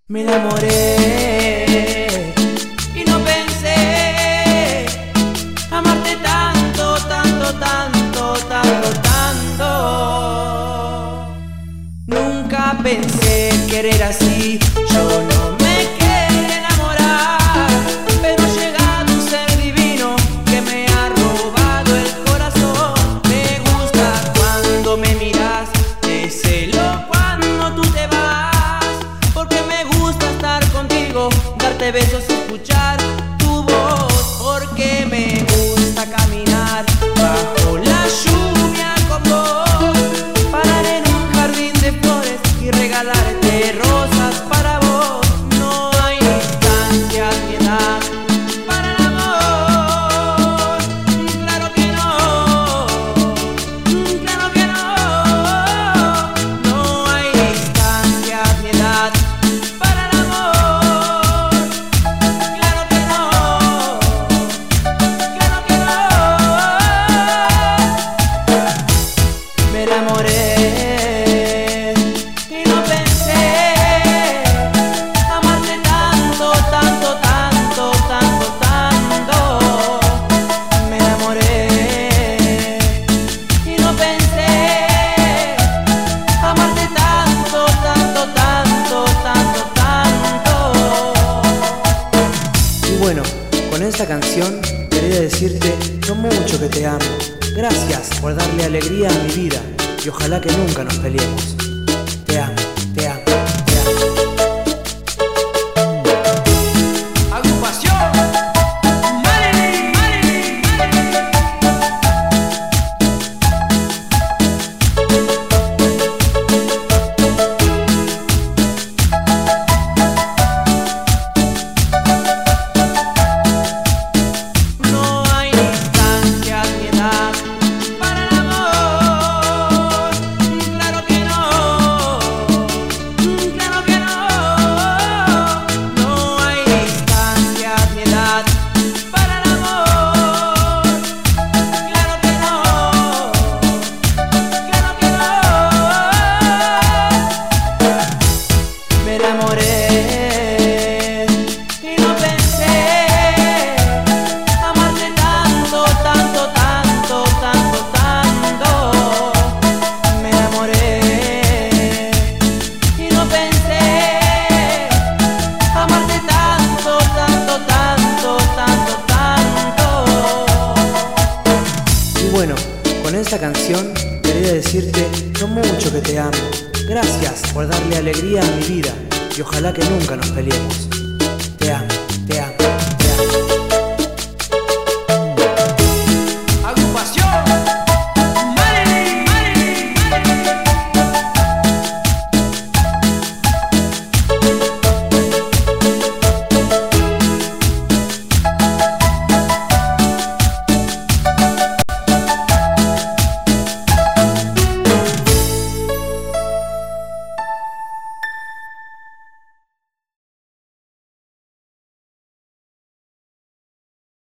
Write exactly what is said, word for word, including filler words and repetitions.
Me enamoré y no pensé amarte tanto, tanto, tanto, tanto, tanto. Nunca pensé querer así, yo no me quería enamorar, pero ha llegado un ser divino que me ha robado el corazón. Me gusta cuando me miras, te celo cuando tú te vas, porque me gusta estar contigo, darte besos y escuchar tu voz, porque me gusta caminar bajo la lluvia con vos, parar en un jardín de flores y regalarte rosas para vos. No hay distancia ni edad para el amor, claro que no, claro que no. No hay distancia ni edad para el amor, claro que no, claro que no. Me enamoré y no pensé amarte tanto, tanto, tanto, tanto, tanto. Me enamoré y no pensé amarte tanto, tanto, tanto, tanto, tanto. Y bueno, con esta canción quería decirte lo mucho que te amo. Gracias por darle alegría a mi vida y ojalá que nunca nos peleemos. Te amo, te amo, te amo. Agrupación Marilyn, Marilyn, Marilyn. No hay distancia ni edad para el amor, claro que no, claro que no. No hay distancia ni edad para el amor, claro que no, claro que no. Me enamoré y no pensé amarte tanto, tanto, tanto, tanto, tanto. Me enamoré y no pensé amarte tanto, tanto, tanto, tanto, tanto. Y bueno, con esta canción quería decirte lo mucho que te amo. Gracias por darle alegría a mi vida y ojalá que nunca nos peleemos. Te amo.